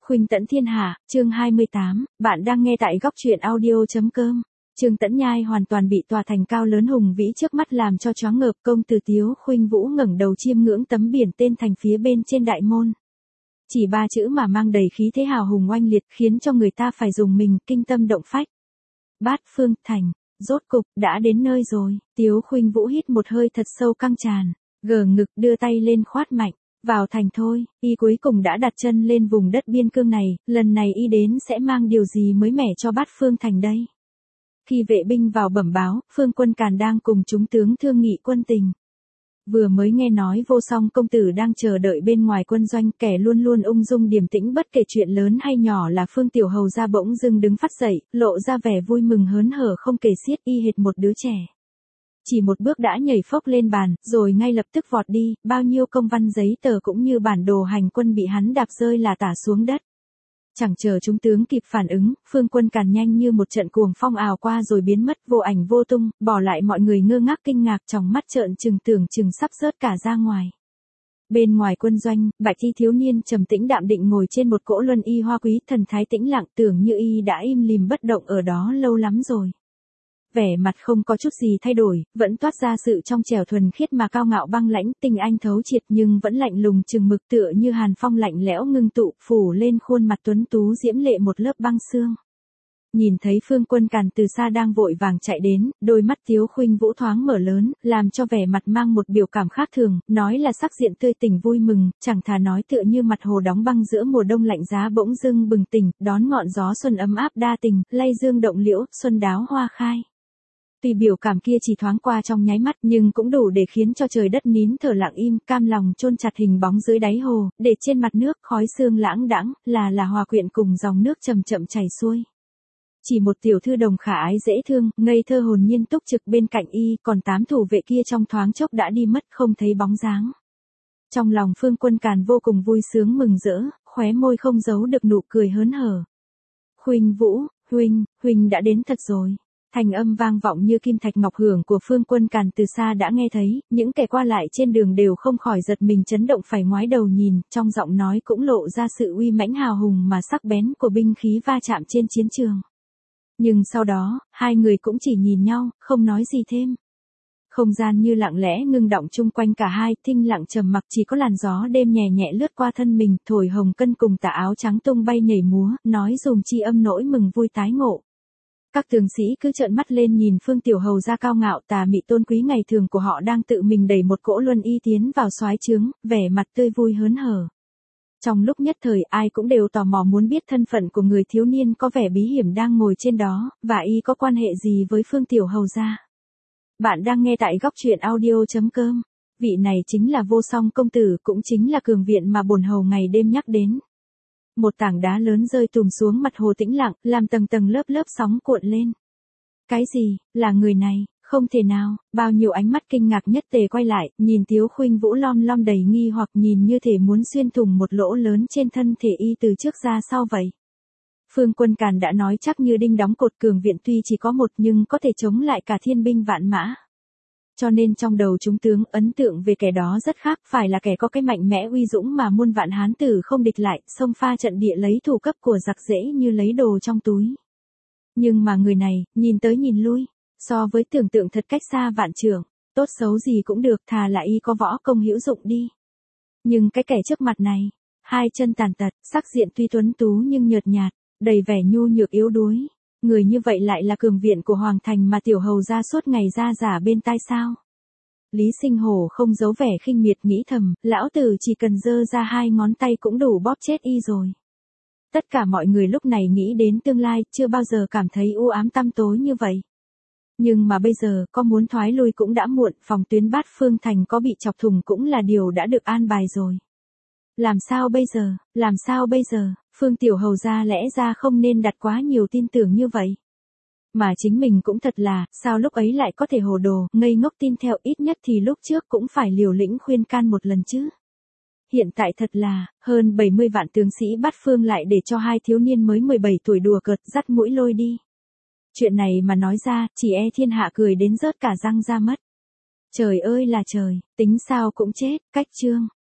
Khuynh Tẫn Thiên Hạ, chương 28, bạn đang nghe tại góc truyện audio.com. Trương Tẫn Nhai hoàn toàn bị tòa thành cao lớn hùng vĩ trước mắt làm cho choáng ngợp. Công tử Tiếu Khuynh Vũ ngẩng đầu chiêm ngưỡng tấm biển tên thành phía bên trên đại môn. Chỉ 3 chữ mà mang đầy khí thế hào hùng oanh liệt, khiến cho người ta phải dùng mình, kinh tâm động phách. Bát Phương Thành, rốt cục đã đến nơi rồi. Tiếu Khuynh Vũ hít một hơi thật sâu căng tràn, gờ ngực đưa tay lên khoát mạnh. Vào thành thôi, y cuối cùng đã đặt chân lên vùng đất biên cương này, lần này y đến sẽ mang điều gì mới mẻ cho Bát Phương Thành đây? Khi vệ binh vào bẩm báo, Phương Quân Càn đang cùng chúng tướng thương nghị quân tình. Vừa mới nghe nói Vô Song công tử đang chờ đợi bên ngoài quân doanh, kẻ luôn luôn ung dung điềm tĩnh bất kể chuyện lớn hay nhỏ là Phương Tiểu Hầu ra bỗng dưng đứng phát dậy, lộ ra vẻ vui mừng hớn hở không kể xiết, y hệt một đứa trẻ. Chỉ một bước đã nhảy phốc lên bàn, rồi ngay lập tức vọt đi, bao nhiêu công văn giấy tờ cũng như bản đồ hành quân bị hắn đạp rơi là tả xuống đất. Chẳng chờ chúng tướng kịp phản ứng, Phương Quân Càn nhanh như một trận cuồng phong ào qua rồi biến mất vô ảnh vô tung, bỏ lại mọi người ngơ ngác kinh ngạc, trong mắt trợn trừng tưởng chừng sắp rớt cả ra ngoài. Bên ngoài quân doanh, Bạch Y thiếu niên trầm tĩnh đạm định ngồi trên một cỗ luân y hoa quý, thần thái tĩnh lặng, tưởng như y đã im lìm bất động ở đó lâu lắm rồi. Vẻ mặt không có chút gì thay đổi, vẫn toát ra sự trong trẻo thuần khiết mà cao ngạo băng lãnh, tình anh thấu triệt nhưng vẫn lạnh lùng chừng mực, tựa như hàn phong lạnh lẽo ngưng tụ, phủ lên khuôn mặt tuấn tú diễm lệ một lớp băng xương. Nhìn thấy Phương Quân Càn từ xa đang vội vàng chạy đến, đôi mắt Tiếu Khuynh Vũ thoáng mở lớn, làm cho vẻ mặt mang một biểu cảm khác thường, nói là sắc diện tươi tỉnh vui mừng, chẳng thà nói tựa như mặt hồ đóng băng giữa mùa đông lạnh giá bỗng dưng bừng tỉnh, đón ngọn gió xuân ấm áp đa tình, lay dương động liễu, xuân đáo hoa khai. Tuy biểu cảm kia chỉ thoáng qua trong nháy mắt nhưng cũng đủ để khiến cho trời đất nín thở lặng im, cam lòng chôn chặt hình bóng dưới đáy hồ, để trên mặt nước khói sương lãng đãng, là hòa quyện cùng dòng nước chậm chậm chảy xuôi. Chỉ một tiểu thư đồng khả ái dễ thương, ngây thơ hồn nhiên túc trực bên cạnh y, còn 8 thủ vệ kia trong thoáng chốc đã đi mất không thấy bóng dáng. Trong lòng Phương Quân Càn vô cùng vui sướng mừng rỡ, khóe môi không giấu được nụ cười hớn hở. Khuynh Vũ, huynh đã đến thật rồi. Thành âm vang vọng như kim thạch ngọc hưởng của Phương Quân Càn từ xa đã nghe thấy, những kẻ qua lại trên đường đều không khỏi giật mình chấn động phải ngoái đầu nhìn, trong giọng nói cũng lộ ra sự uy mãnh hào hùng mà sắc bén của binh khí va chạm trên chiến trường. Nhưng sau đó, hai người cũng chỉ nhìn nhau, không nói gì thêm. Không gian như lặng lẽ ngưng động chung quanh cả hai, thinh lặng trầm mặc, chỉ có làn gió đêm nhẹ nhẹ lướt qua thân mình, thổi hồng cân cùng tà áo trắng tung bay nhảy múa, nói dùm chi âm nỗi mừng vui tái ngộ. Các tướng sĩ cứ trợn mắt lên nhìn Phương Tiểu Hầu ra cao ngạo tà mị tôn quý ngày thường của họ đang tự mình đẩy một cỗ luân y tiến vào soái trướng, vẻ mặt tươi vui hớn hở. Trong lúc nhất thời ai cũng đều tò mò muốn biết thân phận của người thiếu niên có vẻ bí hiểm đang ngồi trên đó, và y có quan hệ gì với Phương Tiểu Hầu ra. Bạn đang nghe tại góc truyện audio.com. Vị này chính là Vô Song công tử, cũng chính là cường viện mà bổn hầu ngày đêm nhắc đến. Một tảng đá lớn rơi tùm xuống mặt hồ tĩnh lặng, làm tầng tầng lớp lớp sóng cuộn lên. Cái gì, là người này, không thể nào, bao nhiêu ánh mắt kinh ngạc nhất tề quay lại, nhìn Tiếu Khuynh Vũ lom lom đầy nghi hoặc nhìn như thể muốn xuyên thủng một lỗ lớn trên thân thể y từ trước ra sau vậy. Phương Quân Càn đã nói chắc như đinh đóng cột, cường viện tuy chỉ có một nhưng có thể chống lại cả thiên binh vạn mã. Cho nên trong đầu chúng tướng ấn tượng về kẻ đó rất khác, phải là kẻ có cái mạnh mẽ uy dũng mà muôn vạn hán tử không địch lại, xông pha trận địa lấy thủ cấp của giặc dễ như lấy đồ trong túi. Nhưng mà người này, nhìn tới nhìn lui, so với tưởng tượng thật cách xa vạn trượng, tốt xấu gì cũng được, thà là y có võ công hữu dụng đi. Nhưng cái kẻ trước mặt này, hai chân tàn tật, sắc diện tuy tuấn tú nhưng nhợt nhạt, đầy vẻ nhu nhược yếu đuối. Người như vậy lại là cường viện của Hoàng Thành mà Tiểu Hầu ra suốt ngày ra giả bên tai sao? Lý Sinh Hổ không giấu vẻ khinh miệt nghĩ thầm, lão tử chỉ cần giơ ra 2 ngón tay cũng đủ bóp chết y rồi. Tất cả mọi người lúc này nghĩ đến tương lai, chưa bao giờ cảm thấy u ám tăm tối như vậy. Nhưng mà bây giờ, có muốn thoái lui cũng đã muộn, phòng tuyến Bát Phương Thành có bị chọc thủng cũng là điều đã được an bài rồi. Làm sao bây giờ, Phương Tiểu Hầu ra lẽ ra không nên đặt quá nhiều tin tưởng như vậy. Mà chính mình cũng thật là, sao lúc ấy lại có thể hồ đồ, ngây ngốc tin theo, ít nhất thì lúc trước cũng phải liều lĩnh khuyên can một lần chứ. Hiện tại thật là, hơn 70 vạn tướng sĩ Bát Phương lại để cho 2 thiếu niên mới 17 tuổi đùa cợt dắt mũi lôi đi. Chuyện này mà nói ra, chỉ e thiên hạ cười đến rớt cả răng ra mất. Trời ơi là trời, tính sao cũng chết, cách chương.